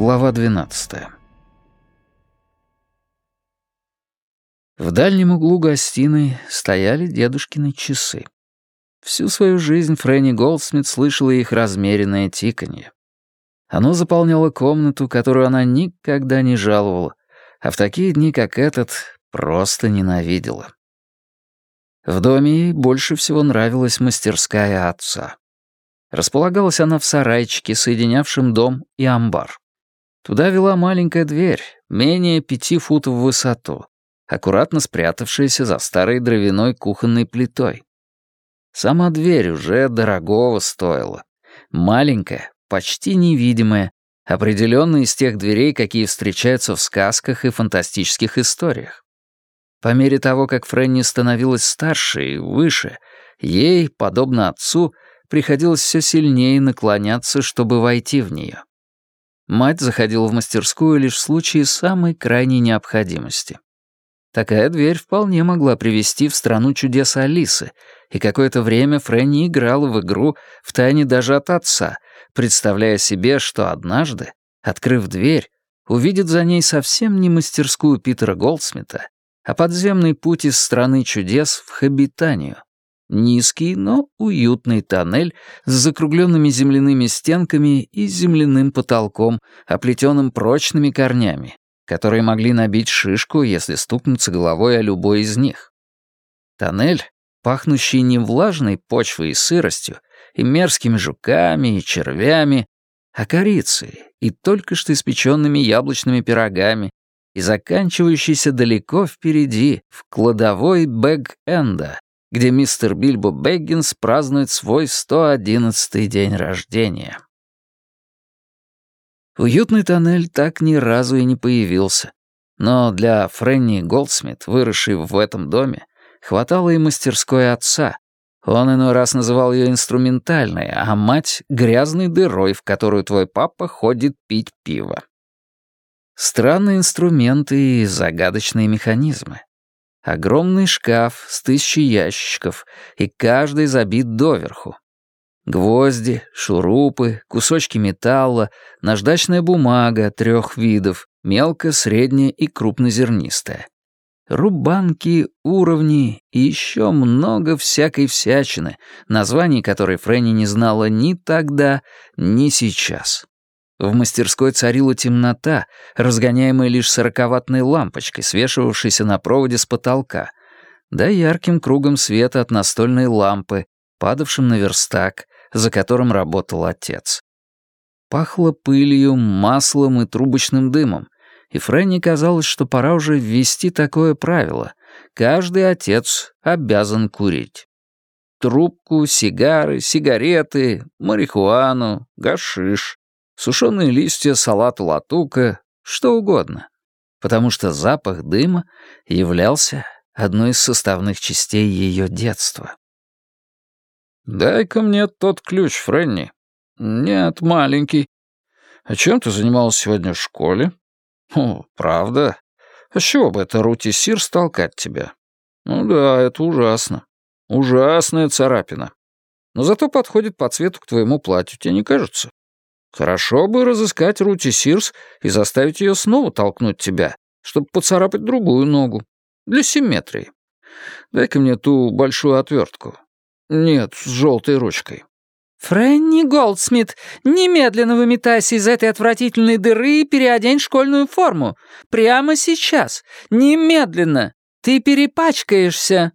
Глава 12. В дальнем углу гостиной стояли дедушкины часы. Всю свою жизнь Фрэнни Голдсмит слышала их размеренное тиканье. Оно заполняло комнату, которую она никогда не жаловала, а в такие дни, как этот, просто ненавидела. В доме ей больше всего нравилась мастерская отца. Располагалась она в сарайчике, соединявшем дом и амбар. Туда вела маленькая дверь, менее 5 футов в высоту, аккуратно спрятавшаяся за старой дровяной кухонной плитой. Сама дверь уже дорогого стоила. Маленькая, почти невидимая, определенно из тех дверей, какие встречаются в сказках и фантастических историях. По мере того, как Фрэнни становилась старше и выше, ей, подобно отцу, приходилось все сильнее наклоняться, чтобы войти в нее. Мать заходила в мастерскую лишь в случае самой крайней необходимости. Такая дверь вполне могла привести в страну чудес Алисы, и какое-то время Фрэнни играла в игру втайне даже от отца, представляя себе, что однажды, открыв дверь, увидит за ней совсем не мастерскую Питера Голдсмита, а подземный путь из страны чудес в Хоббитанию. Низкий, но уютный тоннель с закругленными земляными стенками и земляным потолком, оплетенным прочными корнями, которые могли набить шишку, если стукнуться головой о любой из них. Тоннель, пахнущий не влажной почвой и сыростью, и мерзкими жуками и червями, а корицей и только что испеченными яблочными пирогами, и заканчивающийся далеко впереди, в кладовой Бэг-Энда, где мистер Бильбо Бэггинс празднует свой 111-й день рождения. Уютный тоннель так ни разу и не появился, но для Фрэнни Голдсмит, выросшей в этом доме, хватало и мастерской отца. Он иной раз называл ее инструментальной, а мать — грязной дырой, в которую твой папа ходит пить пиво. Странные инструменты и загадочные механизмы. Огромный шкаф с 1000 ящичков, и каждый забит доверху. Гвозди, шурупы, кусочки металла, наждачная бумага 3 видов, мелко, средняя и крупнозернистая. Рубанки, уровни и еще много всякой всячины, названий которой Фрэнни не знала ни тогда, ни сейчас. В мастерской царила темнота, разгоняемая лишь 40-ваттной лампочкой, свешивавшейся на проводе с потолка, да ярким кругом света от настольной лампы, падавшим на верстак, за которым работал отец. Пахло пылью, маслом и трубочным дымом, и Фрэнни казалось, что пора уже ввести такое правило: каждый отец обязан курить. Трубку, сигары, сигареты, марихуану, гашиш, сушеные листья салата латука, что угодно, потому что запах дыма являлся одной из составных частей ее детства. «Дай-ка мне тот ключ, Фрэнни». «Нет, маленький». «А чем ты занималась сегодня в школе?» «О, правда? А с чего бы это Рути Сирс толкать тебя?» «Ну да, это ужасно. Ужасная царапина. Но зато подходит по цвету к твоему платью, тебе не кажется? Хорошо бы разыскать Рути Сирс и заставить ее снова толкнуть тебя, чтобы поцарапать другую ногу. Для симметрии. Дай-ка мне ту большую отвертку. Нет, с желтой ручкой». «Фрэнни Голдсмит, немедленно выметайся из этой отвратительной дыры и переодень школьную форму. Прямо сейчас. Немедленно. Ты перепачкаешься».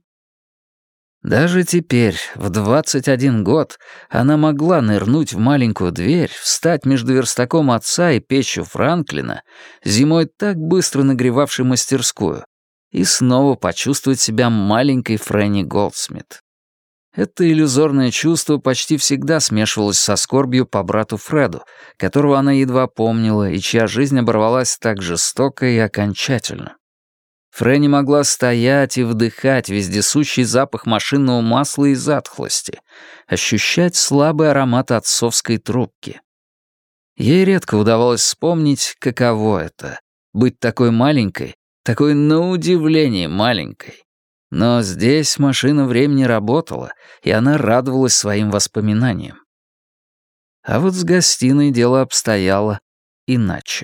Даже теперь, в 21 год, она могла нырнуть в маленькую дверь, встать между верстаком отца и печью Франклина, зимой так быстро нагревавшей мастерскую, и снова почувствовать себя маленькой Фрэнни Голдсмит. Это иллюзорное чувство почти всегда смешивалось со скорбью по брату Фреду, которого она едва помнила и чья жизнь оборвалась так жестоко и окончательно. Фрэнни могла стоять и вдыхать вездесущий запах машинного масла и затхлости, ощущать слабый аромат отцовской трубки. Ей редко удавалось вспомнить, каково это — быть такой маленькой, такой на удивление маленькой. Но здесь машина времени работала, и она радовалась своим воспоминаниям. А вот с гостиной дело обстояло иначе.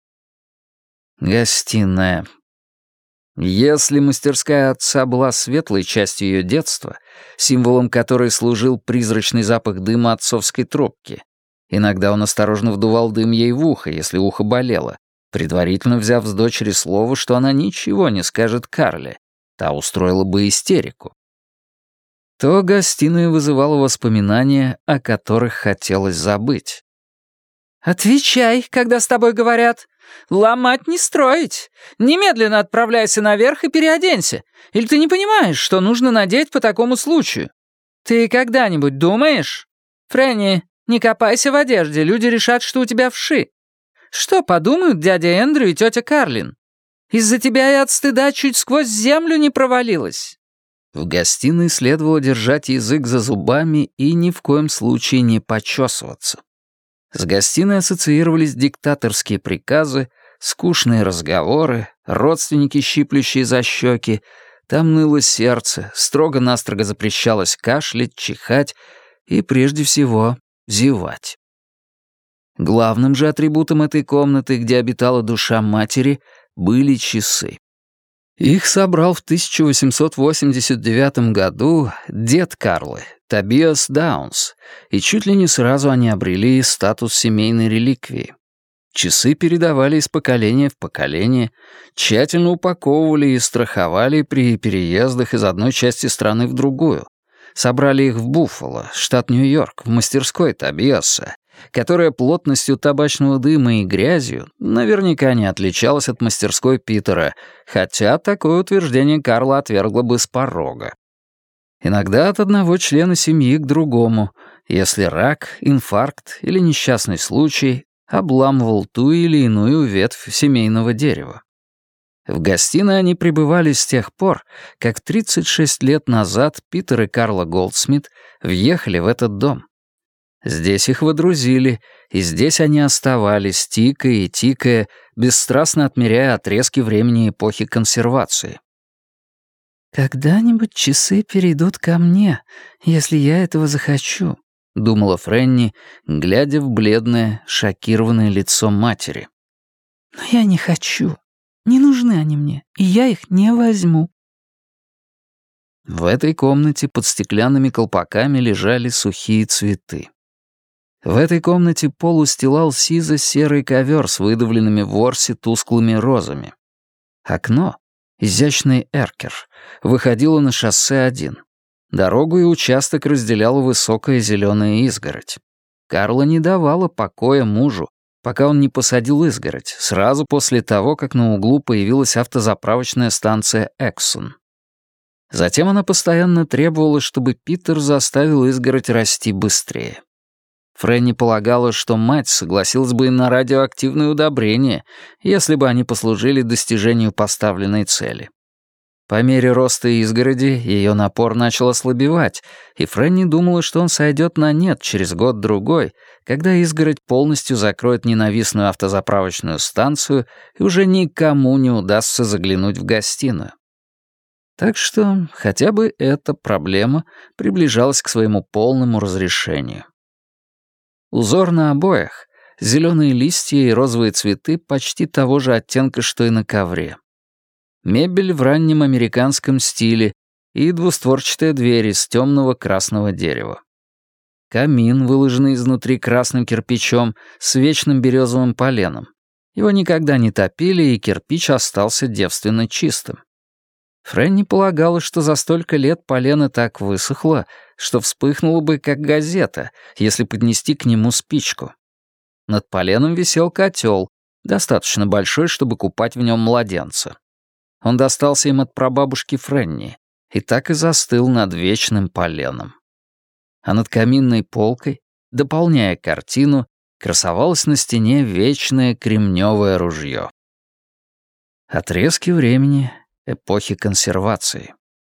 Гостиная. Если мастерская отца была светлой частью ее детства, символом которой служил призрачный запах дыма отцовской трубки, иногда он осторожно вдувал дым ей в ухо, если ухо болело, предварительно взяв с дочери слово, что она ничего не скажет Карле, та устроила бы истерику, то гостиная вызывала воспоминания, о которых хотелось забыть. «Отвечай, когда с тобой говорят. Ломать не строить. Немедленно отправляйся наверх и переоденься. Или ты не понимаешь, что нужно надеть по такому случаю? Ты когда-нибудь думаешь? Фрэнни, не копайся в одежде, люди решат, что у тебя вши. Что подумают дядя Эндрю и тетя Карлин? Из-за тебя я от стыда чуть сквозь землю не провалилась». В гостиной следовало держать язык за зубами и ни в коем случае не почесываться. С гостиной ассоциировались диктаторские приказы, скучные разговоры, родственники, щиплющие за щеки. Там ныло сердце, строго-настрого запрещалось кашлять, чихать и, прежде всего, зевать. Главным же атрибутом этой комнаты, где обитала душа матери, были часы. Их собрал в 1889 году дед Карлы, Тобиас Даунс, и чуть ли не сразу они обрели статус семейной реликвии. Часы передавали из поколения в поколение, тщательно упаковывали и страховали при переездах из одной части страны в другую. Собрали их в Буффало, штат Нью-Йорк, в мастерской Тобиаса, которая плотностью табачного дыма и грязью наверняка не отличалась от мастерской Питера, хотя такое утверждение Карла отвергла бы с порога. Иногда от одного члена семьи к другому, если рак, инфаркт или несчастный случай обламывал ту или иную ветвь семейного дерева. В гостиной они пребывали с тех пор, как 36 лет назад Питер и Карла Голдсмит въехали в этот дом. Здесь их водрузили, и здесь они оставались, тикая и тикая, бесстрастно отмеряя отрезки времени эпохи консервации. «Когда-нибудь часы перейдут ко мне, если я этого захочу», — думала Фрэнни, глядя в бледное, шокированное лицо матери. «Но я не хочу. Не нужны они мне, и я их не возьму». В этой комнате под стеклянными колпаками лежали сухие цветы. В этой комнате пол устилал сизо-серый ковер с выдавленными в ворсе тусклыми розами. Окно, изящный эркер, выходило на шоссе 1. Дорогу и участок разделяла высокая зеленая изгородь. Карла не давала покоя мужу, пока он не посадил изгородь, сразу после того, как на углу появилась автозаправочная станция «Эксон». Затем она постоянно требовала, чтобы Питер заставил изгородь расти быстрее. Фрэнни полагала, что мать согласилась бы и на радиоактивные удобрения, если бы они послужили достижению поставленной цели. По мере роста изгороди ее напор начал ослабевать, и Фрэнни думала, что он сойдет на нет через год-другой, когда изгородь полностью закроет ненавистную автозаправочную станцию и уже никому не удастся заглянуть в гостиную. Так что хотя бы эта проблема приближалась к своему полному разрешению. Узор на обоях, зеленые листья и розовые цветы почти того же оттенка, что и на ковре. Мебель в раннем американском стиле и двустворчатая дверь из темного красного дерева. Камин, выложенный изнутри красным кирпичом с вечным березовым поленом. Его никогда не топили, и кирпич остался девственно чистым. Фрэнни полагала, что за столько лет полено так высохло, что вспыхнуло бы, как газета, если поднести к нему спичку. Над поленом висел котел, достаточно большой, чтобы купать в нем младенца. Он достался им от прабабушки Фрэнни и так и застыл над вечным поленом. А над каминной полкой, дополняя картину, красовалось на стене вечное кремневое ружье. Отрезки времени эпохи консервации.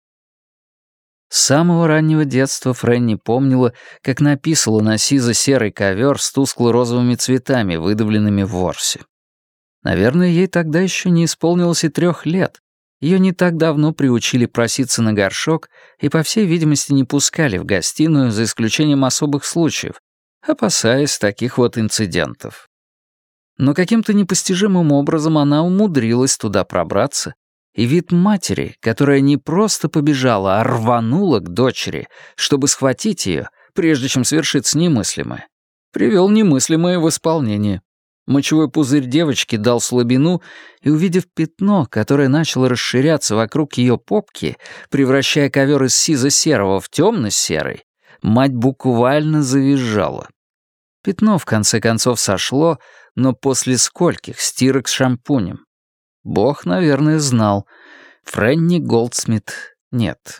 С самого раннего детства Фрэнни помнила, как написала на сизо-серый ковер с тускло-розовыми цветами, выдавленными в ворсе. Наверное, ей тогда еще не исполнилось и 3 лет. Ее не так давно приучили проситься на горшок и, по всей видимости, не пускали в гостиную, за исключением особых случаев, опасаясь таких вот инцидентов. Но каким-то непостижимым образом она умудрилась туда пробраться, и вид матери, которая не просто побежала, а рванула к дочери, чтобы схватить ее, прежде чем свершится немыслимое, привел немыслимое в исполнение. Мочевой пузырь девочки дал слабину, и, увидев пятно, которое начало расширяться вокруг ее попки, превращая ковер из сизо-серого в темно-серый, мать буквально завизжала. Пятно, в конце концов, сошло, но после скольких стирок с шампунем? Бог, наверное, знал. Фрэнни Голдсмит нет.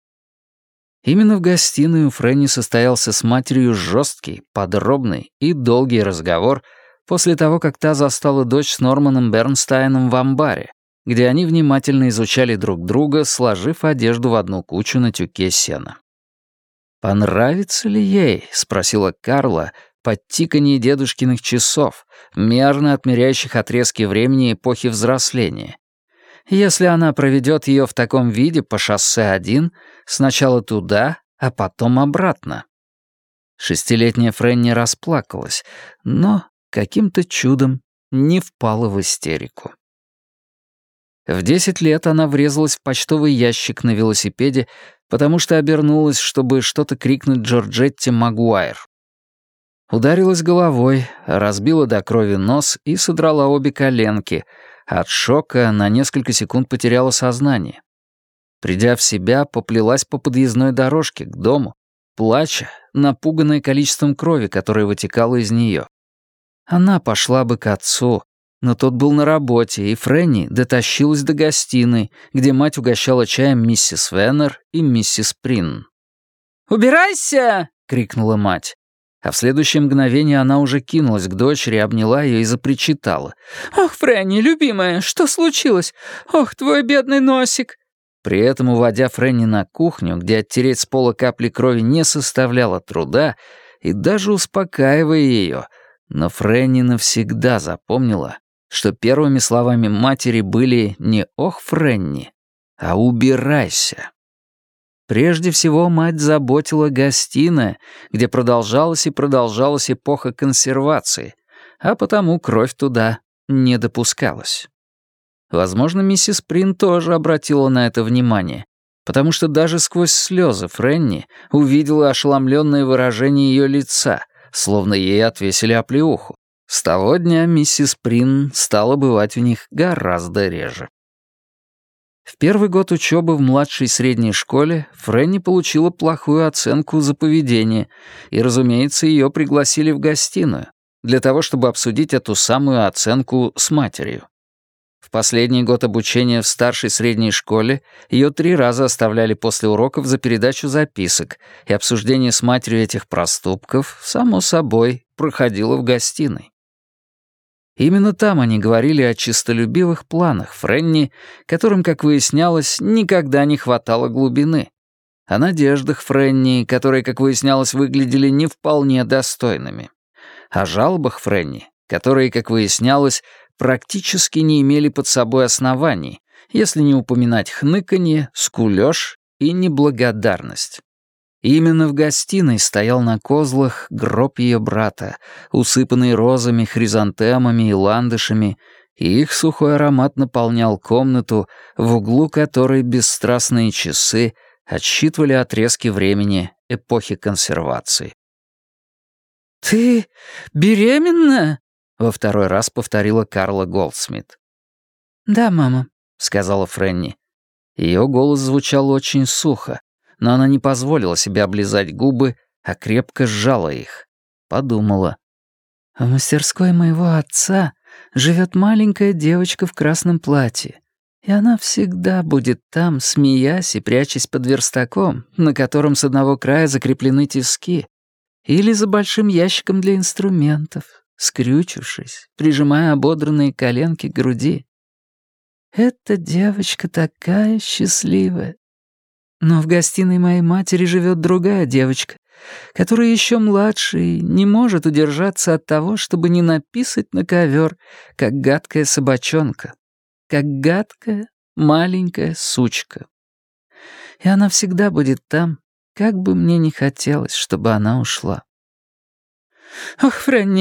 Именно в гостиной у Фрэнни состоялся с матерью жесткий, подробный и долгий разговор после того, как та застала дочь с Норманом Бернстайном в амбаре, где они внимательно изучали друг друга, сложив одежду в одну кучу на тюке сена. «Понравится ли ей?» — спросила Карла под тиканье дедушкиных часов, мерно отмеряющих отрезки времени эпохи взросления. Если она проведет ее в таком виде по шоссе 1, сначала туда, а потом обратно. Шестилетняя Фрэнни расплакалась, но каким-то чудом не впала в истерику. В 10 лет она врезалась в почтовый ящик на велосипеде, потому что обернулась, чтобы что-то крикнуть Джорджетте Магуайр. Ударилась головой, разбила до крови нос и содрала обе коленки. От шока на несколько секунд потеряла сознание. Придя в себя, поплелась по подъездной дорожке к дому, плача, напуганная количеством крови, которая вытекала из нее. Она пошла бы к отцу, но тот был на работе, и Фрэнни дотащилась до гостиной, где мать угощала чаем миссис Веннер и миссис Прин. «Убирайся!» — крикнула мать. А в следующее мгновение она уже кинулась к дочери, обняла ее и запричитала. «Ох, Фрэнни, любимая, что случилось? Ох, твой бедный носик!» При этом, уводя Фрэнни на кухню, где оттереть с пола капли крови не составляло труда, и даже успокаивая ее, но Фрэнни навсегда запомнила, что первыми словами матери были не «Ох, Фрэнни», а «Убирайся». Прежде всего, мать заботила гостиная, где продолжалась и продолжалась эпоха консервации, а потому кровь туда не допускалась. Возможно, миссис Прин тоже обратила на это внимание, потому что даже сквозь слезы Фрэнни увидела ошеломленное выражение ее лица, словно ей отвесили оплеуху. С того дня миссис Прин стала бывать в них гораздо реже. В первый год учебы в младшей средней школе Фрэнни получила плохую оценку за поведение, и, разумеется, ее пригласили в гостиную, для того, чтобы обсудить эту самую оценку с матерью. В последний год обучения в старшей средней школе ее 3 раза оставляли после уроков за передачу записок, и обсуждение с матерью этих проступков, само собой, проходило в гостиной. Именно там они говорили о честолюбивых планах Фрэнни, которым, как выяснялось, никогда не хватало глубины, о надеждах Фрэнни, которые, как выяснялось, выглядели не вполне достойными, о жалобах Фрэнни, которые, как выяснялось, практически не имели под собой оснований, если не упоминать хныканье, скулёж и неблагодарность. Именно в гостиной стоял на козлах гроб ее брата, усыпанный розами, хризантемами и ландышами, и их сухой аромат наполнял комнату, в углу которой бесстрастные часы отсчитывали отрезки времени эпохи консервации. «Ты беременна?» — во второй раз повторила Карла Голдсмит. «Да, мама», — сказала Фрэнни. Ее голос звучал очень сухо, но она не позволила себе облизать губы, а крепко сжала их. Подумала. «В мастерской моего отца живет маленькая девочка в красном платье, и она всегда будет там, смеясь и прячась под верстаком, на котором с одного края закреплены тиски, или за большим ящиком для инструментов, скрючившись, прижимая ободранные коленки к груди. Эта девочка такая счастливая. Но в гостиной моей матери живет другая девочка, которая еще младше и не может удержаться от того, чтобы не написать на ковер, как гадкая собачонка, как гадкая маленькая сучка. И она всегда будет там, как бы мне ни хотелось, чтобы она ушла. «Ох, Фрэнни!»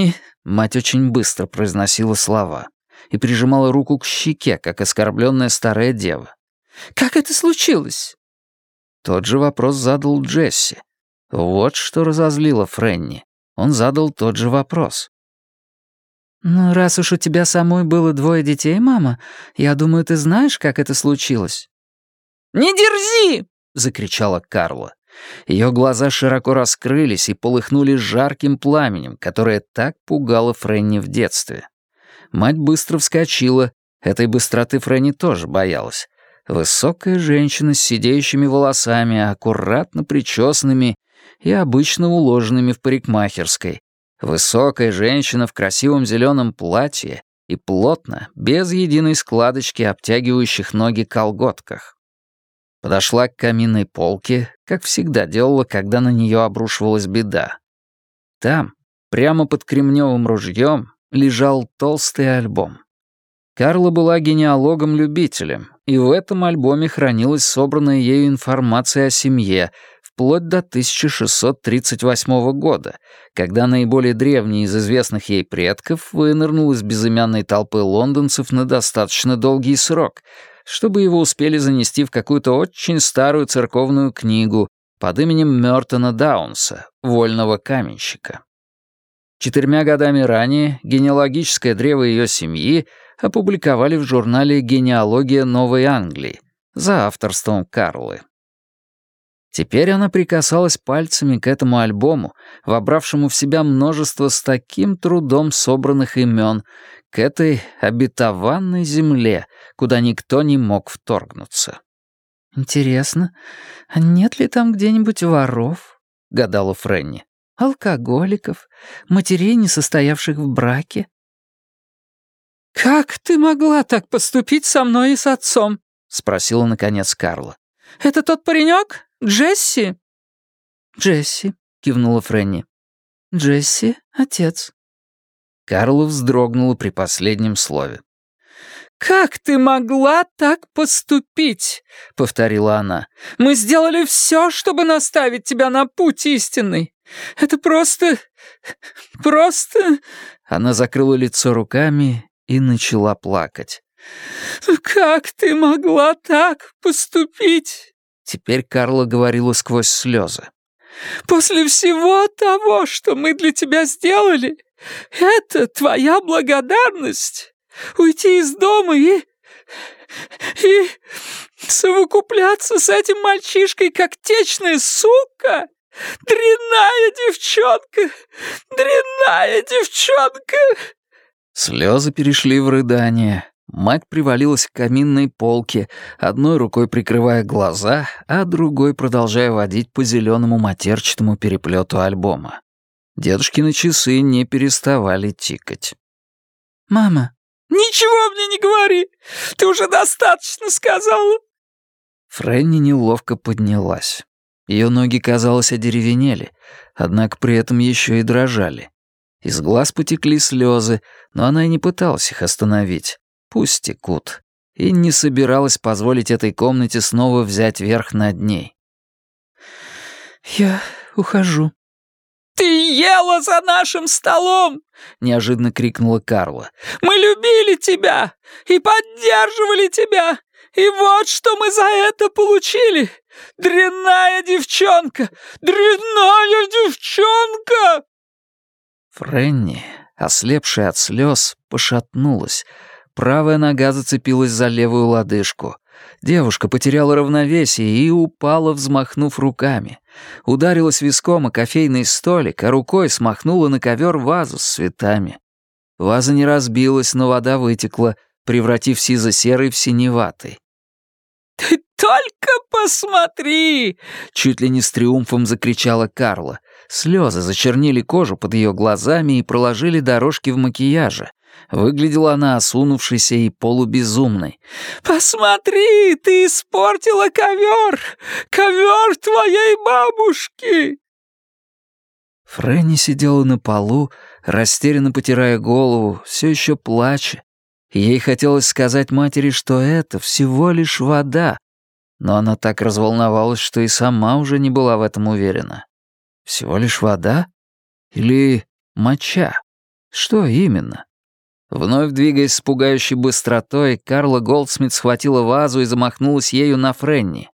Мать очень быстро произносила слова и прижимала руку к щеке, как оскорбленная старая дева. «Как это случилось?» Тот же вопрос задал Джесси. Вот что разозлило Фрэнни. Он задал тот же вопрос. «Ну, раз уж у тебя самой было 2 детей, мама, я думаю, ты знаешь, как это случилось». «Не дерзи!» — закричала Карла. Ее глаза широко раскрылись и полыхнули жарким пламенем, которое так пугало Фрэнни в детстве. Мать быстро вскочила. Этой быстроты Фрэнни тоже боялась. Высокая женщина с сидеющими волосами, аккуратно причесанными и обычно уложенными в парикмахерской. Высокая женщина в красивом зеленом платье и плотно, без единой складочки, обтягивающих ноги колготках. Подошла к каминной полке, как всегда делала, когда на нее обрушивалась беда. Там, прямо под кремневым ружьем, лежал толстый альбом. Карла была генеалогом-любителем, и в этом альбоме хранилась собранная ею информация о семье вплоть до 1638 года, когда наиболее древний из известных ей предков вынырнул из безымянной толпы лондонцев на достаточно долгий срок, чтобы его успели занести в какую-то очень старую церковную книгу под именем Мёртона Даунса, вольного каменщика. 4 годами ранее генеалогическое древо ее семьи опубликовали в журнале «Генеалогия Новой Англии» за авторством Карлы. Теперь она прикасалась пальцами к этому альбому, вобравшему в себя множество с таким трудом собранных имен, к этой обетованной земле, куда никто не мог вторгнуться. «Интересно, а нет ли там где-нибудь воров?» — гадала Фрэнни. «Алкоголиков, матерей, не состоявших в браке?» «Как ты могла так поступить со мной и с отцом?» — спросила, наконец, Карла. «Это тот паренек? Джесси?» «Джесси», — кивнула Фрэнни. «Джесси — отец». Карла вздрогнула при последнем слове. «Как ты могла так поступить?» — повторила она. «Мы сделали все, чтобы наставить тебя на путь истинный. Это просто... Она закрыла лицо руками и начала плакать. «Как ты могла так поступить?» Теперь Карла говорила сквозь слезы. «После всего того, что мы для тебя сделали, это твоя благодарность? Уйти из дома и совокупляться с этим мальчишкой, как течная сука? Дрянная девчонка! Дрянная девчонка!» Слезы перешли в рыдание. Мать привалилась к каминной полке, одной рукой прикрывая глаза, а другой продолжая водить по зеленому матерчатому переплету альбома. Дедушкины часы не переставали тикать. «Мама!» «Ничего мне не говори! Ты уже достаточно сказала!» Фрэнни неловко поднялась. Ее ноги, казалось, одеревенели, однако при этом еще и дрожали. Из глаз потекли слезы, но она и не пыталась их остановить. Пусть текут. И не собиралась позволить этой комнате снова взять верх над ней. «Я ухожу». «Ты ела за нашим столом!» — неожиданно крикнула Карла. «Мы любили тебя и поддерживали тебя, и вот что мы за это получили! Дрянная девчонка! Дрянная девчонка!» Фрэнни, ослепшая от слез, пошатнулась. Правая нога зацепилась за левую лодыжку. Девушка потеряла равновесие и упала, взмахнув руками. Ударилась виском о кофейный столик, а рукой смахнула на ковер вазу с цветами. Ваза не разбилась, но вода вытекла, превратив сизо-серый в синеватый. «Ты только посмотри!» — чуть ли не с триумфом закричала Карла. Слезы зачернили кожу под ее глазами и проложили дорожки в макияже. Выглядела она осунувшейся и полубезумной. «Посмотри, ты испортила ковер! Ковер твоей бабушки!» Фрэнни сидела на полу, растерянно потирая голову, все еще плача. Ей хотелось сказать матери, что это всего лишь вода, но она так разволновалась, что и сама уже не была в этом уверена. Всего лишь вода? Или моча? Что именно? Вновь двигаясь с пугающей быстротой, Карла Голдсмит схватила вазу и замахнулась ею на Фрэнни.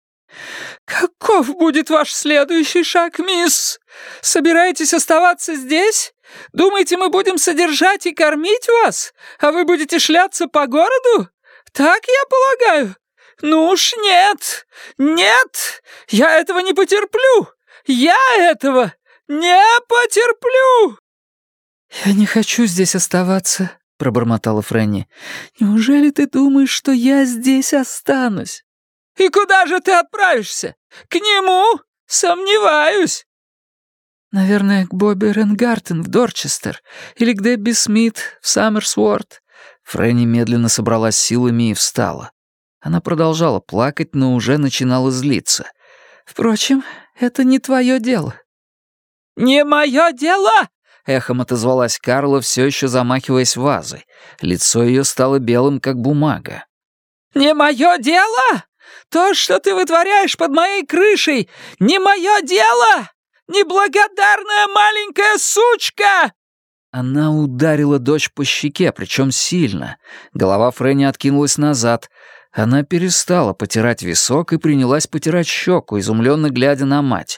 «Каков будет ваш следующий шаг, мисс? Собираетесь оставаться здесь? Думаете, мы будем содержать и кормить вас, а вы будете шляться по городу? Так я полагаю? Ну уж нет! Нет! Я этого не потерплю! Я этого не потерплю!» «Я не хочу здесь оставаться», — пробормотала Фрэнни. «Неужели ты думаешь, что я здесь останусь?» «И куда же ты отправишься? К нему? Сомневаюсь». «Наверное, к Бобби Ренгартен в Дорчестер или к Дебби Смит в Саммерсворт». Фрэнни медленно собралась силами и встала. Она продолжала плакать, но уже начинала злиться. «Впрочем, это не твое дело». «Не мое дело?» — эхом отозвалась Карла, все еще замахиваясь вазой. Лицо ее стало белым, как бумага. «Не мое дело? То, что ты вытворяешь под моей крышей, не мое дело! Неблагодарная маленькая сучка!» Она ударила дочь по щеке, причем сильно. Голова Фрэнни откинулась назад. Она перестала потирать висок и принялась потирать щеку, изумленно глядя на мать.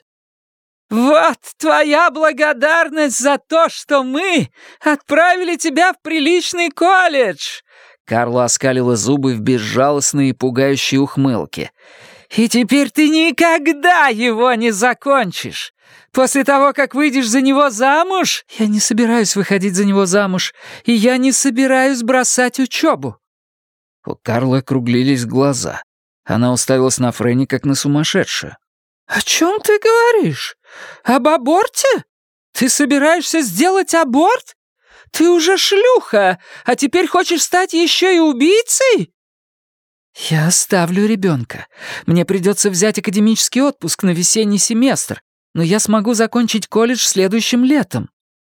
«Вот твоя благодарность за то, что мы отправили тебя в приличный колледж!» Карла оскалила зубы в безжалостной и пугающей ухмылке. «И теперь ты никогда его не закончишь! После того, как выйдешь за него замуж...» «Я не собираюсь выходить за него замуж, и я не собираюсь бросать учебу!» У Карлы округлились глаза. Она уставилась на Фрэнни, как на сумасшедшую. «О чем ты говоришь? Об аборте? Ты собираешься сделать аборт? Ты уже шлюха, а теперь хочешь стать еще и убийцей?» «Я оставлю ребенка. Мне придется взять академический отпуск на весенний семестр, но я смогу закончить колледж следующим летом».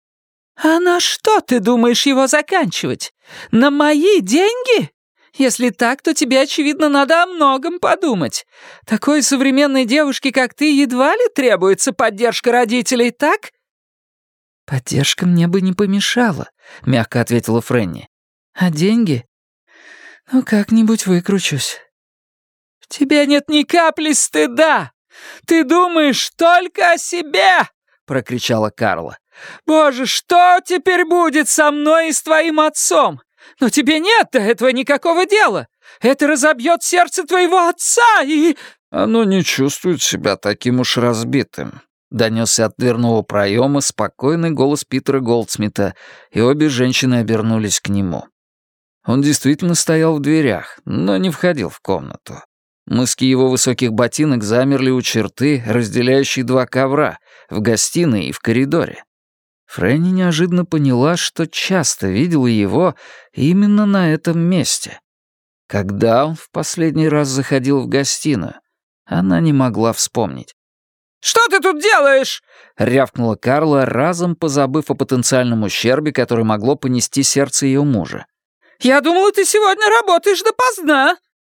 «А на что ты думаешь его заканчивать? На мои деньги? Если так, то тебе, очевидно, надо о многом подумать. Такой современной девушке, как ты, едва ли требуется поддержка родителей, так?» «Поддержка мне бы не помешала», — мягко ответила Фрэнни. «А деньги? Ну, как-нибудь выкручусь». «В тебе нет ни капли стыда! Ты думаешь только о себе!» — прокричала Карла. «Боже, что теперь будет со мной и с твоим отцом? Но тебе нет до этого никакого дела. Это разобьет сердце твоего отца и...» «Оно не чувствует себя таким уж разбитым», — донесся от дверного проема спокойный голос Питера Голдсмита, и обе женщины обернулись к нему. Он действительно стоял в дверях, но не входил в комнату. Мыски его высоких ботинок замерли у черты, разделяющей два ковра, в гостиной и в коридоре. Фрэнни неожиданно поняла, что часто видела его именно на этом месте. Когда он в последний раз заходил в гостиную, она не могла вспомнить. «Что ты тут делаешь?» — рявкнула Карла, разом позабыв о потенциальном ущербе, который могло понести сердце ее мужа. «Я думала, ты сегодня работаешь допоздна».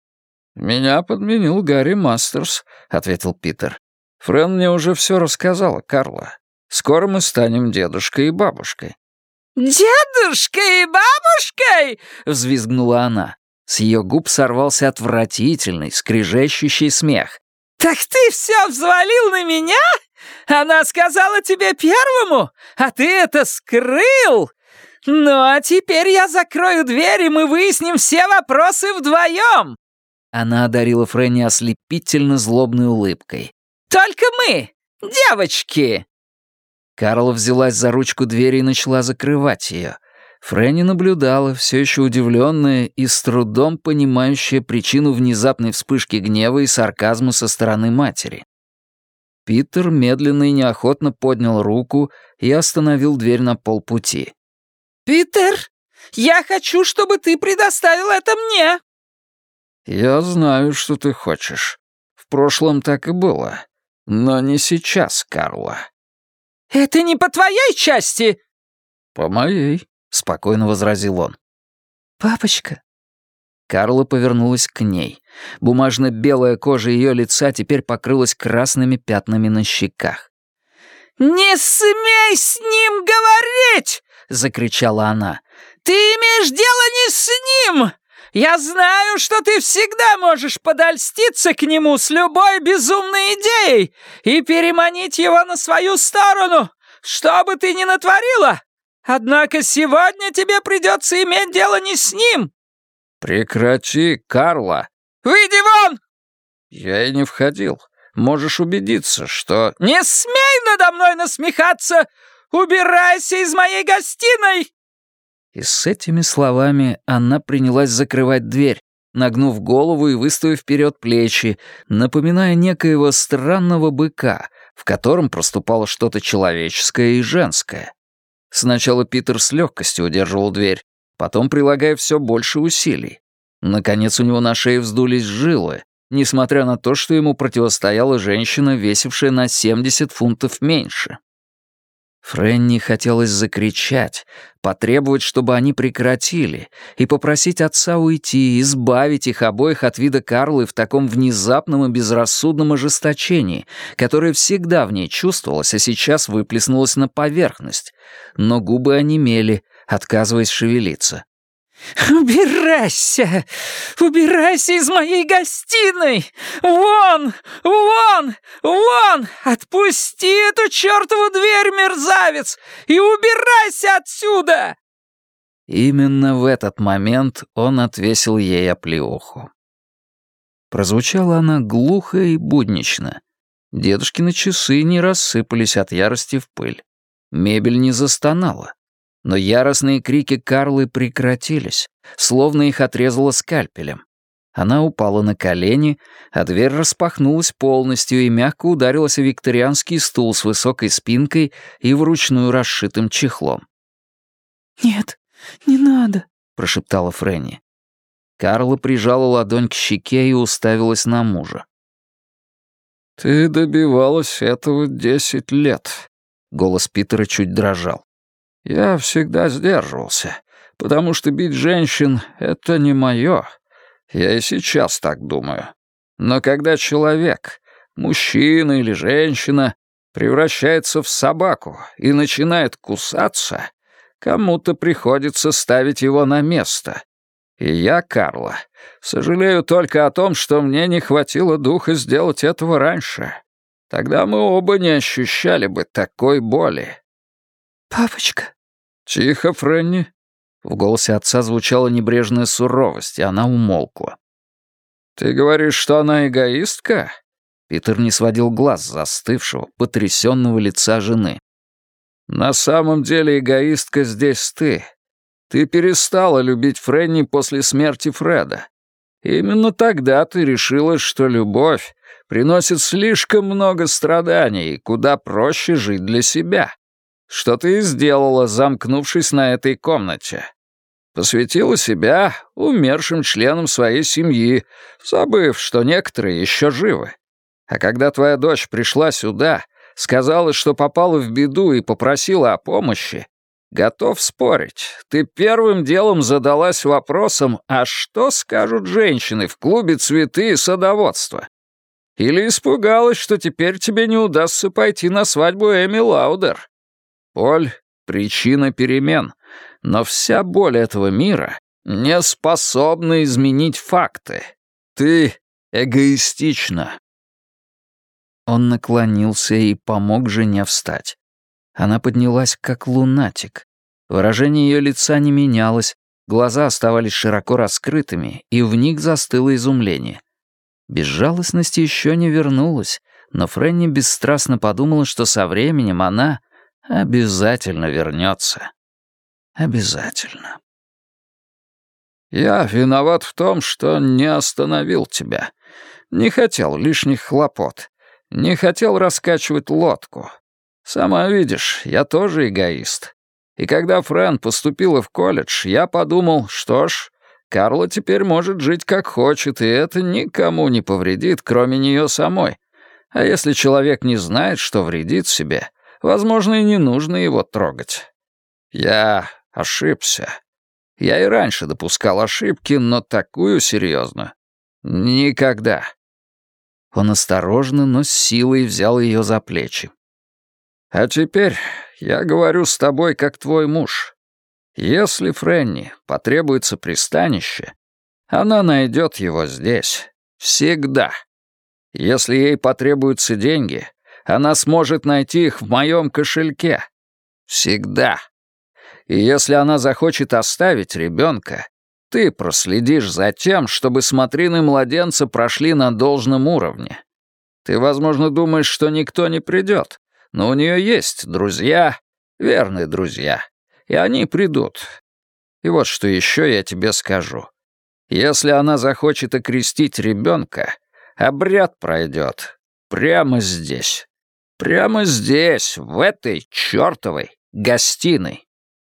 «Меня подменил Гарри Мастерс», — ответил Питер. «Фрэн мне уже все рассказала, Карла. Скоро мы станем дедушкой и бабушкой». «Дедушкой и бабушкой?» — взвизгнула она. С ее губ сорвался отвратительный, скрежещущий смех. «Так ты все взвалил на меня? Она сказала тебе первому, а ты это скрыл? Ну, а теперь я закрою дверь, и мы выясним все вопросы вдвоем!» Она одарила Фрэнни ослепительно злобной улыбкой. «Только мы, девочки!» Карла взялась за ручку двери и начала закрывать ее. Фрэнни наблюдала, все еще удивленная и с трудом понимающая причину внезапной вспышки гнева и сарказма со стороны матери. Питер медленно и неохотно поднял руку и остановил дверь на полпути. «Питер, я хочу, чтобы ты предоставил это мне!» «Я знаю, что ты хочешь. В прошлом так и было. Но не сейчас, Карла». «Это не по твоей части!» «По моей», — спокойно возразил он. «Папочка». Карла повернулась к ней. Бумажно-белая кожа ее лица теперь покрылась красными пятнами на щеках. «Не смей с ним говорить!» — закричала она. «Ты имеешь дело не с ним! Я знаю, что ты всегда можешь подольститься к нему с любой безумной идеей и переманить его на свою сторону, что бы ты ни натворила. Однако сегодня тебе придется иметь дело не с ним». «Прекрати, Карла!» «Выйди вон!» «Я и не входил. Можешь убедиться, что...» «Не смей надо мной насмехаться! Убирайся из моей гостиной!» И с этими словами она принялась закрывать дверь, нагнув голову и выставив вперед плечи, напоминая некоего странного быка, в котором проступало что-то человеческое и женское. Сначала Питер с легкостью удерживал дверь, потом прилагая все больше усилий. Наконец у него на шее вздулись жилы, несмотря на то, что ему противостояла женщина, весившая на 70 фунтов меньше. Фрэнни хотелось закричать, потребовать, чтобы они прекратили, и попросить отца уйти, избавить их обоих от вида Карлы в таком внезапном и безрассудном ожесточении, которое всегда в ней чувствовалось, а сейчас выплеснулось на поверхность. Но губы онемели, отказываясь шевелиться. «Убирайся! Убирайся из моей гостиной! Вон! Вон! Вон! Отпусти эту чертову дверь, мерзавец! И убирайся отсюда!» Именно в этот момент он отвесил ей оплеуху. Прозвучала она глухо и буднично. Дедушкины часы не рассыпались от ярости в пыль. Мебель не застонала. Но яростные крики Карлы прекратились, словно их отрезало скальпелем. Она упала на колени, а дверь распахнулась полностью и мягко ударилась о викторианский стул с высокой спинкой и вручную расшитым чехлом. «Нет, не надо», — прошептала Фрэнни. Карла прижала ладонь к щеке и уставилась на мужа. «Ты добивалась этого 10 лет», — голос Питера чуть дрожал. «Я всегда сдерживался, потому что бить женщин — это не мое. Я и сейчас так думаю. Но когда человек, мужчина или женщина, превращается в собаку и начинает кусаться, кому-то приходится ставить его на место. И я, Карла, сожалею только о том, что мне не хватило духа сделать этого раньше. Тогда мы оба не ощущали бы такой боли». «Папочка». «Тихо, Фрэнни». В голосе отца звучала небрежная суровость, и она умолкла. «Ты говоришь, что она эгоистка?» Питер не сводил глаз с застывшего, потрясенного лица жены. «На самом деле эгоистка здесь ты. Ты перестала любить Фрэнни после смерти Фреда. Именно тогда ты решила, что любовь приносит слишком много страданий, и куда проще жить для себя. Что ты и сделала, замкнувшись на этой комнате. Посвятила себя умершим членам своей семьи, забыв, что некоторые еще живы. А когда твоя дочь пришла сюда, сказала, что попала в беду и попросила о помощи, готов спорить, ты первым делом задалась вопросом, а что скажут женщины в клубе «Цветы» и садоводства? Или испугалась, что теперь тебе не удастся пойти на свадьбу Эми Лаудер? Боль — причина перемен, но вся боль этого мира не способна изменить факты. Ты эгоистична». Он наклонился и помог жене встать. Она поднялась как лунатик. Выражение ее лица не менялось, глаза оставались широко раскрытыми, и в них застыло изумление. Безжалостность еще не вернулась, но Фрэнни бесстрастно подумала, что со временем она обязательно вернется. Обязательно. «Я виноват в том, что не остановил тебя. Не хотел лишних хлопот. Не хотел раскачивать лодку. Сама видишь, я тоже эгоист. И когда Фрэн поступила в колледж, я подумал, что ж, Карла теперь может жить как хочет, и это никому не повредит, кроме нее самой. А если человек не знает, что вредит себе, возможно, и не нужно его трогать. Я ошибся. Я и раньше допускал ошибки, но такую серьезную никогда». Он осторожно, но с силой взял ее за плечи. «А теперь я говорю с тобой как твой муж. Если Фрэнни потребуется пристанище, она найдет его здесь. Всегда. Если ей потребуются деньги, она сможет найти их в моем кошельке. Всегда. И если она захочет оставить ребенка, ты проследишь за тем, чтобы смотрины младенца прошли на должном уровне. Ты, возможно, думаешь, что никто не придет, но у нее есть друзья, верные друзья, и они придут. И вот что еще я тебе скажу. Если она захочет окрестить ребенка, обряд пройдет прямо здесь. Прямо здесь, в этой чертовой гостиной.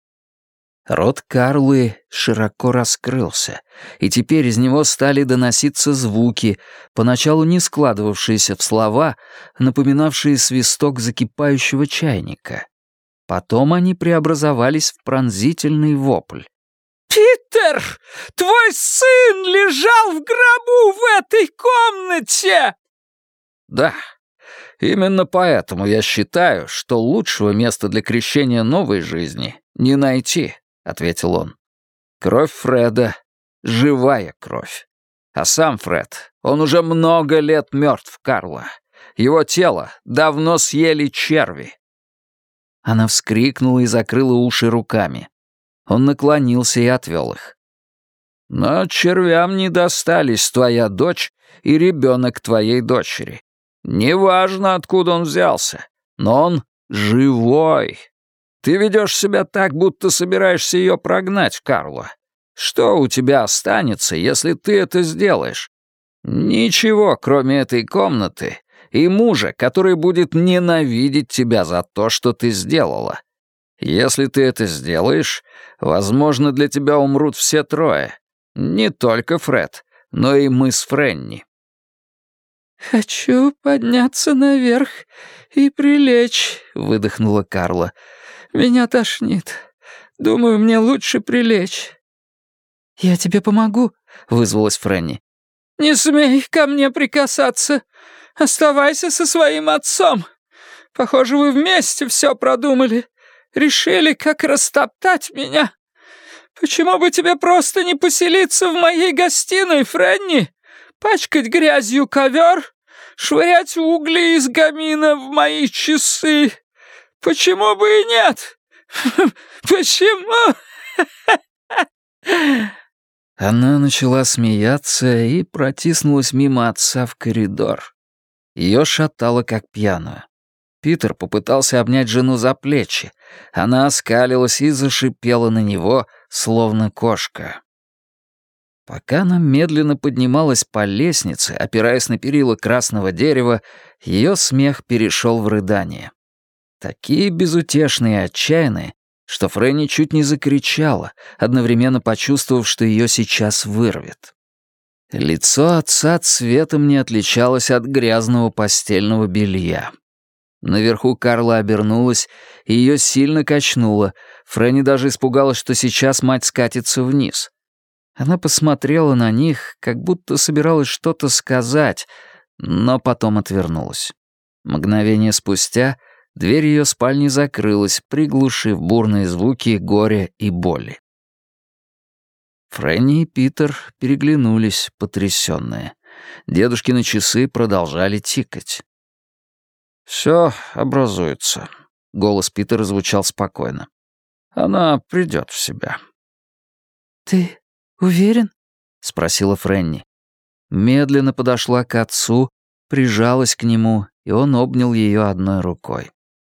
Рот Карлы широко раскрылся, и теперь из него стали доноситься звуки, поначалу не складывавшиеся в слова, напоминавшие свисток закипающего чайника. Потом они преобразовались в пронзительный вопль. «Питер, твой сын лежал в гробу в этой комнате!» Да, именно поэтому я считаю, что лучшего места для крещения новой жизни не найти, — ответил он. Кровь Фреда — живая кровь. А сам Фред, он уже много лет мертв, Карла. Его тело давно съели черви. Она вскрикнула и закрыла уши руками. Он наклонился и отвел их. Но червям не достались твоя дочь и ребенок твоей дочери. Неважно, откуда он взялся, но он живой. Ты ведешь себя так, будто собираешься ее прогнать, Карла. Что у тебя останется, если ты это сделаешь? Ничего, кроме этой комнаты и мужа, который будет ненавидеть тебя за то, что ты сделала. Если ты это сделаешь, возможно, для тебя умрут все трое. Не только Фред, но и мы с Фрэнни. «Хочу подняться наверх и прилечь», — выдохнула Карла. «Меня тошнит. Думаю, мне лучше прилечь». «Я тебе помогу», — вызвалась Фрэнни. «Не смей ко мне прикасаться. Оставайся со своим отцом. Похоже, вы вместе все продумали. Решили, как растоптать меня. Почему бы тебе просто не поселиться в моей гостиной, Фрэнни? Пачкать грязью ковер? Швырять угли из камина в мои часы? Почему бы и нет? Почему?» Она начала смеяться и протиснулась мимо отца в коридор. Ее шатало, как пьяную. Питер попытался обнять жену за плечи. Она оскалилась и зашипела на него, словно кошка. Пока она медленно поднималась по лестнице, опираясь на перила красного дерева, ее смех перешел в рыдание. Такие безутешные и отчаянные, что Фрэнни чуть не закричала, одновременно почувствовав, что ее сейчас вырвет. Лицо отца цветом не отличалось от грязного постельного белья. Наверху Карла обернулась, и ее сильно качнуло. Фрэнни даже испугалась, что сейчас мать скатится вниз. Она посмотрела на них, как будто собиралась что-то сказать, но потом отвернулась. Мгновение спустя дверь ее спальни закрылась, приглушив бурные звуки горя и боли. Фрэнни и Питер переглянулись, потрясенные. Дедушкины часы продолжали тикать. «Все образуется», — голос Питера звучал спокойно. «Она придет в себя». «Ты уверен?» — спросила Фрэнни. Медленно подошла к отцу, прижалась к нему, и он обнял ее одной рукой.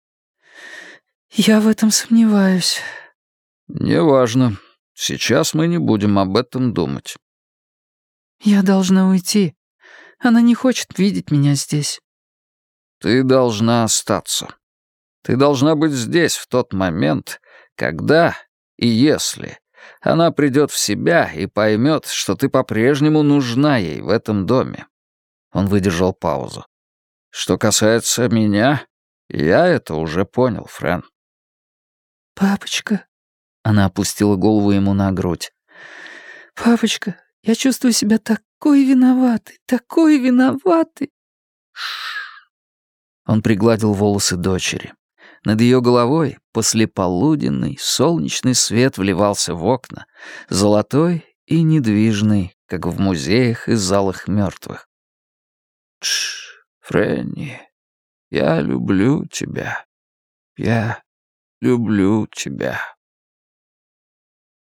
«Я в этом сомневаюсь». «Неважно. Сейчас мы не будем об этом думать». «Я должна уйти. Она не хочет видеть меня здесь». «Ты должна остаться. Ты должна быть здесь в тот момент, когда и если она придет в себя и поймет, что ты по-прежнему нужна ей в этом доме». Он выдержал паузу. «Что касается меня, я это уже понял, Фрэн». «Папочка...» Она опустила голову ему на грудь. «Папочка, я чувствую себя такой виноватой, Он пригладил волосы дочери. Над ее головой послеполуденный солнечный свет вливался в окна, золотой и недвижный, как в музеях и залах мертвых. «Тш, Фрэнни, я люблю тебя. Я люблю тебя».